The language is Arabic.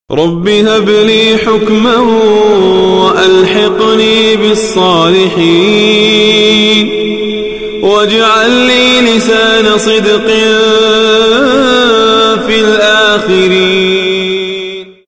رب هب لي حكما وألحقني بالصالحين واجعل لي لسان صدق